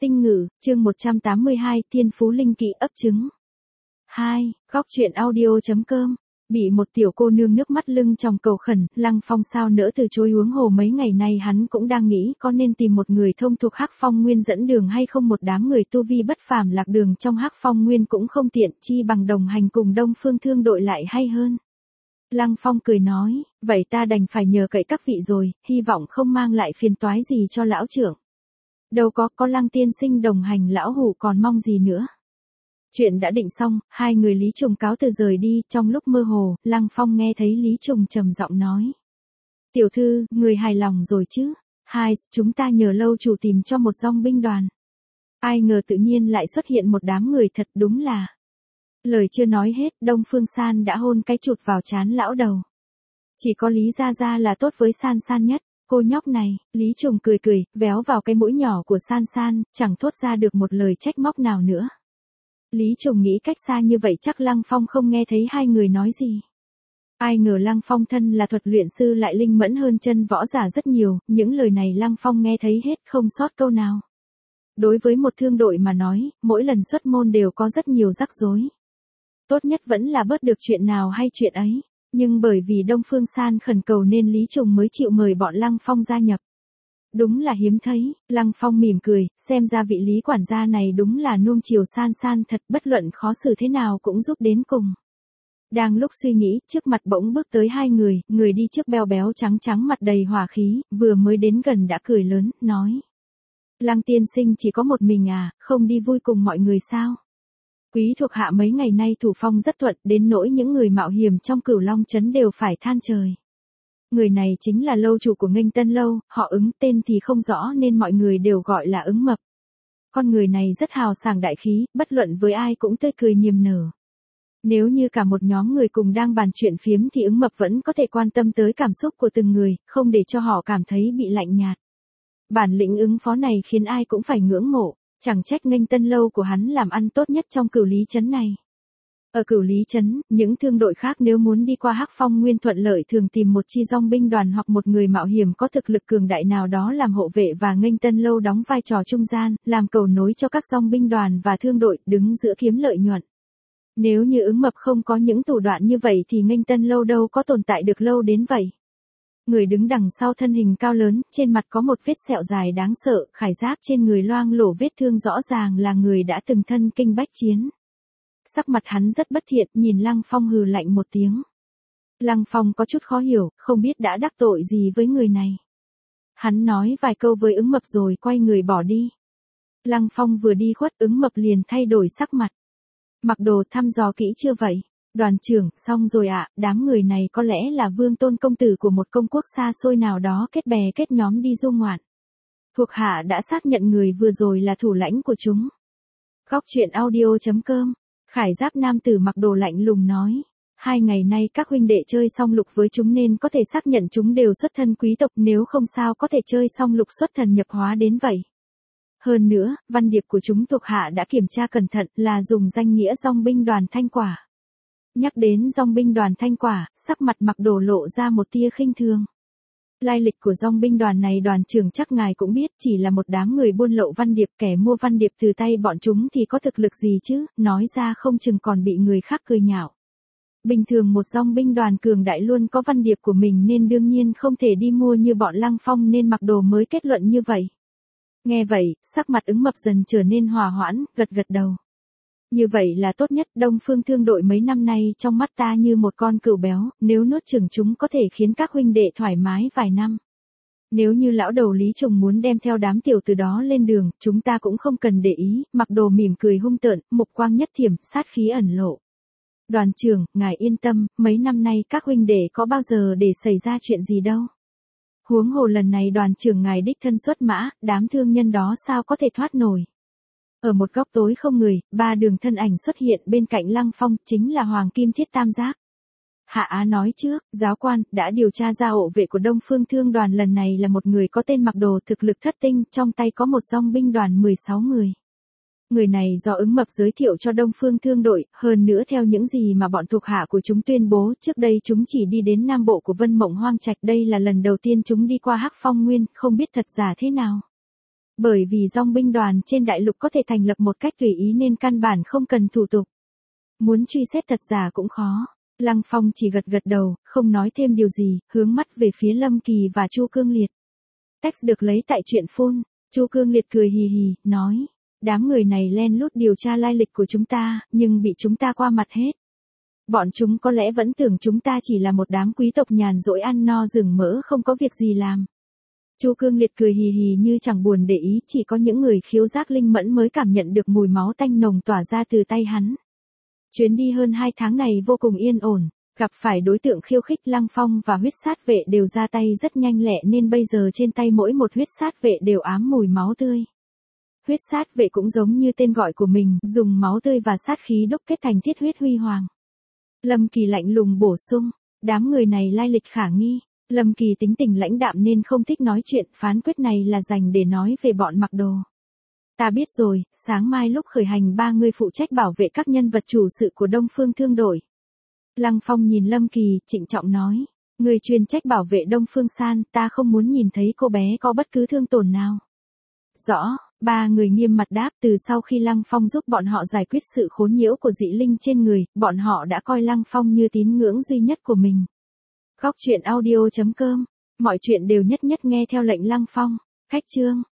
Tinh Ngữ, chương 182, Thiên Phú Linh Kỵ ấp trứng. 2. Góc truyện audio.com. Bị một tiểu cô nương nước mắt lưng tròng cầu khẩn, Lăng Phong sao nỡ từ chối, huống hồ mấy ngày nay hắn cũng đang nghĩ có nên tìm một người thông thuộc Hắc Phong Nguyên dẫn đường hay không, một đám người tu vi bất phàm lạc đường trong Hắc Phong Nguyên cũng không tiện, chi bằng đồng hành cùng Đông Phương Thương đội lại hay hơn. Lăng Phong cười nói, vậy ta đành phải nhờ cậy các vị rồi, hy vọng không mang lại phiền toái gì cho lão trưởng. Đâu có Lăng tiên sinh đồng hành, lão hủ còn mong gì nữa. Chuyện đã định xong, hai người Lý Trùng cáo từ rời đi, trong lúc mơ hồ, Lăng Phong nghe thấy Lý Trùng trầm giọng nói. Tiểu thư, người hài lòng rồi chứ? Hai, chúng ta nhờ lâu chủ tìm cho một dòng binh đoàn. Ai ngờ tự nhiên lại xuất hiện một đám người, thật đúng là. Lời chưa nói hết, Đông Phương San đã hôn cái chụt vào trán lão đầu. Chỉ có Lý Gia Gia là tốt với San San nhất. Cô nhóc này, Lý Trùng cười, véo vào cái mũi nhỏ của San San, chẳng thốt ra được một lời trách móc nào nữa. Lý Trùng nghĩ cách xa như vậy chắc Lăng Phong không nghe thấy hai người nói gì. Ai ngờ Lăng Phong thân là thuật luyện sư lại linh mẫn hơn chân võ giả rất nhiều, những lời này Lăng Phong nghe thấy hết không sót câu nào. Đối với một thương đội mà nói, mỗi lần xuất môn đều có rất nhiều rắc rối. Tốt nhất vẫn là bớt được chuyện nào hay chuyện ấy. Nhưng bởi vì Đông Phương San khẩn cầu nên Lý Trùng mới chịu mời bọn Lăng Phong gia nhập. Đúng là hiếm thấy, Lăng Phong mỉm cười, xem ra vị Lý quản gia này đúng là nuông chiều San San thật, bất luận khó xử thế nào cũng giúp đến cùng. Đang lúc suy nghĩ, trước mặt bỗng bước tới hai người, người đi trước béo béo trắng mặt đầy hỏa khí, vừa mới đến gần đã cười lớn, nói. Lăng tiên sinh chỉ có một mình à, không đi vui cùng mọi người sao? Quý thuộc hạ mấy ngày nay thủ phong rất thuận, đến nỗi những người mạo hiểm trong Cửu Long trấn đều phải than trời. Người này chính là lâu chủ của Nghênh Tân Lâu, họ Ứng, tên thì không rõ nên mọi người đều gọi là Ứng Mập. Con người này rất hào sảng đại khí, bất luận với ai cũng tươi cười niềm nở. Nếu như cả một nhóm người cùng đang bàn chuyện phiếm thì Ứng Mập vẫn có thể quan tâm tới cảm xúc của từng người, không để cho họ cảm thấy bị lạnh nhạt. Bản lĩnh ứng phó này khiến ai cũng phải ngưỡng mộ. Chẳng trách Nghênh Tân Lâu của hắn làm ăn tốt nhất trong Cửu Lý trấn này. Ở Cửu Lý trấn, những thương đội khác nếu muốn đi qua Hắc Phong Nguyên thuận lợi thường tìm một chi dòng binh đoàn hoặc một người mạo hiểm có thực lực cường đại nào đó làm hộ vệ, và Nghênh Tân Lâu đóng vai trò trung gian, làm cầu nối cho các dòng binh đoàn và thương đội, đứng giữa kiếm lợi nhuận. Nếu như Ứng Mập không có những thủ đoạn như vậy thì Nghênh Tân Lâu đâu có tồn tại được lâu đến vậy. Người đứng đằng sau thân hình cao lớn, trên mặt có một vết sẹo dài đáng sợ, khải giáp trên người loang lổ vết thương rõ ràng là người đã từng thân kinh bách chiến. Sắc mặt hắn rất bất thiện, nhìn Lăng Phong hừ lạnh một tiếng. Lăng Phong có chút khó hiểu, không biết đã đắc tội gì với người này. Hắn nói vài câu với Ứng Mập rồi quay người bỏ đi. Lăng Phong vừa đi khuất, Ứng Mập liền thay đổi sắc mặt. Mặc đồ thăm dò kỹ chưa vậy? Đoàn trưởng, xong rồi ạ, đám người này có lẽ là Vương Tôn công tử của một công quốc xa xôi nào đó kết bè kết nhóm đi du ngoạn. Thuộc hạ đã xác nhận người vừa rồi là thủ lãnh của chúng. Góc truyện audio.com. Khải giáp nam tử mặc đồ lạnh lùng nói. 2 ngày nay các huynh đệ chơi song lục với chúng nên có thể xác nhận chúng đều xuất thân quý tộc, nếu không sao có thể chơi song lục xuất thần nhập hóa đến vậy. Hơn nữa, văn điệp của chúng thuộc hạ đã kiểm tra cẩn thận là dùng danh nghĩa dòng binh đoàn Thanh Quả. Nhắc đến dòng binh đoàn Thanh Quả, sắc mặt mặc đồ lộ ra một tia khinh thường. Lai lịch của dòng binh đoàn này đoàn trưởng chắc ngài cũng biết, chỉ là một đám người buôn lậu văn điệp, kẻ mua văn điệp từ tay bọn chúng thì có thực lực gì chứ, nói ra không chừng còn bị người khác cười nhạo. Bình thường một dòng binh đoàn cường đại luôn có văn điệp của mình nên đương nhiên không thể đi mua như bọn Lăng Phong, nên mặc đồ mới kết luận như vậy. Nghe vậy, sắc mặt Ứng Mập dần trở nên hòa hoãn, gật đầu. Như vậy là tốt nhất, Đông Phương Thương đội mấy năm nay trong mắt ta như một con cừu béo, nếu nuốt chửng chúng có thể khiến các huynh đệ thoải mái vài năm. Nếu như lão đầu Lý Trùng muốn đem theo đám tiểu từ đó lên đường, chúng ta cũng không cần để ý. Mặc đồ mỉm cười hung tợn, mục quang nhất thiểm, sát khí ẩn lộ. Đoàn trưởng, ngài yên tâm, mấy năm nay các huynh đệ có bao giờ để xảy ra chuyện gì đâu. Huống hồ lần này đoàn trưởng ngài đích thân xuất mã, đám thương nhân đó sao có thể thoát nổi. Ở một góc tối không người, 3 đường thân ảnh xuất hiện bên cạnh Lăng Phong, chính là Hoàng Kim Thiết Tam Giác. Hạ Á nói trước, giáo quan, đã điều tra ra hộ vệ của Đông Phương Thương đoàn lần này là một người có tên Mặc Đồ, thực lực thất tinh, trong tay có một dòng binh đoàn 16 người. Người này do Ứng Mập giới thiệu cho Đông Phương Thương đội, hơn nữa theo những gì mà bọn thuộc hạ của chúng tuyên bố, trước đây chúng chỉ đi đến Nam Bộ của Vân Mộng Hoang Trạch, đây là lần đầu tiên chúng đi qua Hắc Phong Nguyên, không biết thật giả thế nào. Bởi vì dòng binh đoàn trên đại lục có thể thành lập một cách tùy ý nên căn bản không cần thủ tục. Muốn truy xét thật giả cũng khó. Lăng Phong chỉ gật gật đầu, không nói thêm điều gì, hướng mắt về phía Lâm Kỳ và Chu Cương Liệt. Text được lấy tại truyện phun. Chu Cương Liệt cười hì hì, nói. Đám người này len lút điều tra lai lịch của chúng ta, nhưng bị chúng ta qua mặt hết. Bọn chúng có lẽ vẫn tưởng chúng ta chỉ là một đám quý tộc nhàn rỗi ăn no rừng mỡ không có việc gì làm. Chu Cương Liệt cười hì hì như chẳng buồn để ý, chỉ có những người khiếu giác linh mẫn mới cảm nhận được mùi máu tanh nồng tỏa ra từ tay hắn. Chuyến đi hơn 2 tháng này vô cùng yên ổn, gặp phải đối tượng khiêu khích Lăng Phong và huyết sát vệ đều ra tay rất nhanh lẹ nên bây giờ trên tay mỗi một huyết sát vệ đều ám mùi máu tươi. Huyết sát vệ cũng giống như tên gọi của mình, dùng máu tươi và sát khí đúc kết thành thiết huyết huy hoàng. Lâm Kỳ lạnh lùng bổ sung, đám người này lai lịch khả nghi. Lâm Kỳ tính tình lãnh đạm nên không thích nói chuyện, phán quyết này là dành để nói về bọn mặc đồ. Ta biết rồi, sáng mai lúc khởi hành 3 người phụ trách bảo vệ các nhân vật chủ sự của Đông Phương Thương đội. Lăng Phong nhìn Lâm Kỳ, trịnh trọng nói, người chuyên trách bảo vệ Đông Phương San, ta không muốn nhìn thấy cô bé có bất cứ thương tổn nào. Rõ, 3 người nghiêm mặt đáp. Từ sau khi Lăng Phong giúp bọn họ giải quyết sự khốn nhiễu của dị linh trên người, bọn họ đã coi Lăng Phong như tín ngưỡng duy nhất của mình. Góc truyện audio.com, mọi chuyện đều nhất nhất nghe theo lệnh Lăng Phong. Khách chương.